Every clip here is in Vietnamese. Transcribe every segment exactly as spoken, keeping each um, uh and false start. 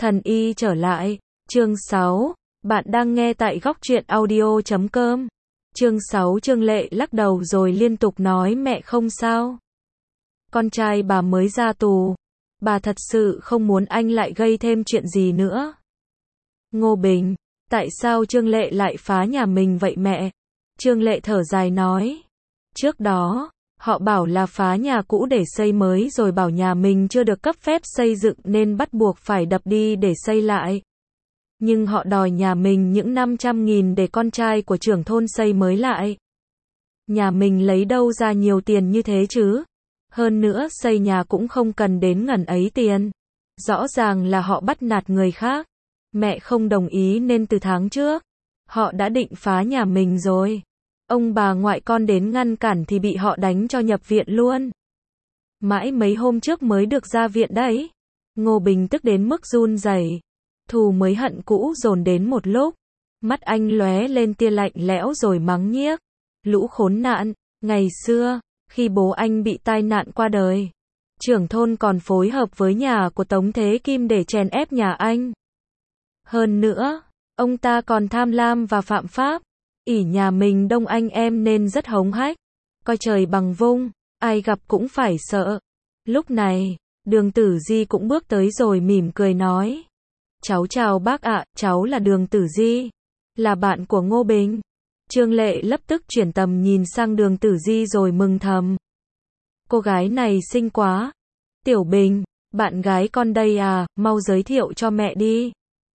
Thần y trở lại, chương sáu, bạn đang nghe tại góc truyện audio chấm com. Chương sáu Trương Lệ lắc đầu rồi liên tục nói mẹ không sao. Con trai bà mới ra tù, bà thật sự không muốn anh lại gây thêm chuyện gì nữa. Ngô Bình, tại sao Trương Lệ lại phá nhà mình vậy mẹ? Trương Lệ thở dài nói, trước đó, họ bảo là phá nhà cũ để xây mới rồi bảo nhà mình chưa được cấp phép xây dựng nên bắt buộc phải đập đi để xây lại. Nhưng họ đòi nhà mình những năm trăm nghìn để con trai của trưởng thôn xây mới lại. Nhà mình lấy đâu ra nhiều tiền như thế chứ? Hơn nữa xây nhà cũng không cần đến ngần ấy tiền. Rõ ràng là họ bắt nạt người khác. Mẹ không đồng ý nên từ tháng trước, họ đã định phá nhà mình rồi. Ông bà ngoại con đến ngăn cản thì bị họ đánh cho nhập viện luôn. Mãi mấy hôm trước mới được ra viện đấy. Ngô Bình tức đến mức run rẩy. Thù mới hận cũ dồn đến một lúc. Mắt anh lóe lên tia lạnh lẽo rồi mắng nhiếc. Lũ khốn nạn, ngày xưa, khi bố anh bị tai nạn qua đời, trưởng thôn còn phối hợp với nhà của Tống Thế Kim để chèn ép nhà anh. Hơn nữa, ông ta còn tham lam và phạm pháp. ỷ nhà mình đông anh em nên rất hống hách, coi trời bằng vung, ai gặp cũng phải sợ. Lúc này, Đường Tử Di cũng bước tới rồi mỉm cười nói, cháu chào bác ạ, cháu là Đường Tử Di, là bạn của Ngô Bình. Trương Lệ lập tức chuyển tầm nhìn sang Đường Tử Di rồi mừng thầm. Cô gái này xinh quá. Tiểu Bình, bạn gái con đây à, mau giới thiệu cho mẹ đi.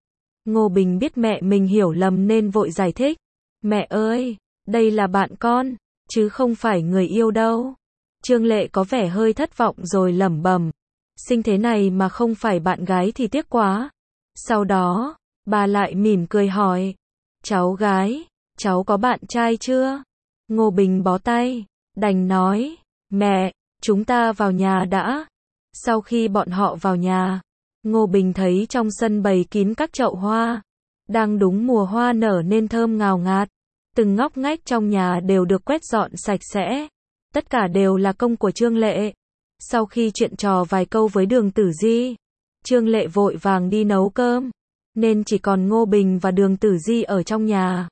Ngô Bình biết mẹ mình hiểu lầm nên vội giải thích. Mẹ ơi, đây là bạn con, chứ không phải người yêu đâu. Trương Lệ có vẻ hơi thất vọng rồi lẩm bẩm. Xinh thế này mà không phải bạn gái thì tiếc quá. Sau đó, bà lại mỉm cười hỏi. Cháu gái, cháu có bạn trai chưa? Ngô Bình bó tay, đành nói. Mẹ, chúng ta vào nhà đã. Sau khi bọn họ vào nhà, Ngô Bình thấy trong sân bày kín các chậu hoa. Đang đúng mùa hoa nở nên thơm ngào ngạt. Từng ngóc ngách trong nhà đều được quét dọn sạch sẽ. Tất cả đều là công của Trương Lệ. Sau khi chuyện trò vài câu với Đường Tử Di, Trương Lệ vội vàng đi nấu cơm, nên chỉ còn Ngô Bình và Đường Tử Di ở trong nhà.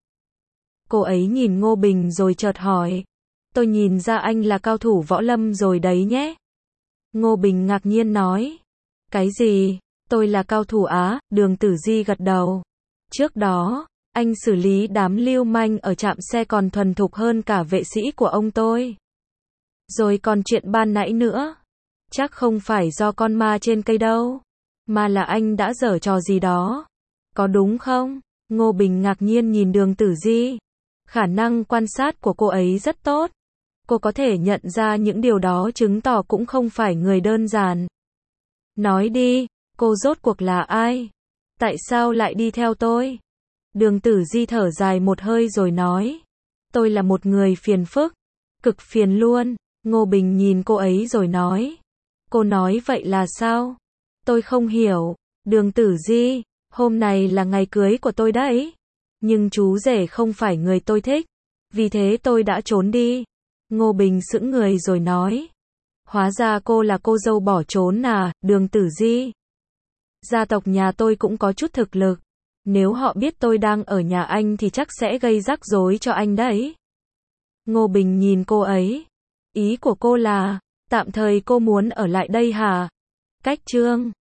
Cô ấy nhìn Ngô Bình rồi chợt hỏi. Tôi nhìn ra anh là cao thủ võ lâm rồi đấy nhé. Ngô Bình ngạc nhiên nói. Cái gì? Tôi là cao thủ á? Đường Tử Di gật đầu. Trước đó, anh xử lý đám lưu manh ở trạm xe còn thuần thục hơn cả vệ sĩ của ông tôi. Rồi còn chuyện ban nãy nữa. Chắc không phải do con ma trên cây đâu, mà là anh đã giở trò gì đó. Có đúng không? Ngô Bình ngạc nhiên nhìn Đường Tử Di. Khả năng quan sát của cô ấy rất tốt. Cô có thể nhận ra những điều đó chứng tỏ cũng không phải người đơn giản. Nói đi, cô rốt cuộc là ai? Tại sao lại đi theo tôi? Đường Tử Di thở dài một hơi rồi nói. Tôi là một người phiền phức. Cực phiền luôn. Ngô Bình nhìn cô ấy rồi nói. Cô nói vậy là sao? Tôi không hiểu. Đường Tử Di, hôm nay là ngày cưới của tôi đấy. Nhưng chú rể không phải người tôi thích. Vì thế tôi đã trốn đi. Ngô Bình sững người rồi nói. Hóa ra cô là cô dâu bỏ trốn à, Đường Tử Di. Gia tộc nhà tôi cũng có chút thực lực. Nếu họ biết tôi đang ở nhà anh thì chắc sẽ gây rắc rối cho anh đấy. Ngô Bình nhìn cô ấy. Ý của cô là, tạm thời cô muốn ở lại đây hả? Cách Trương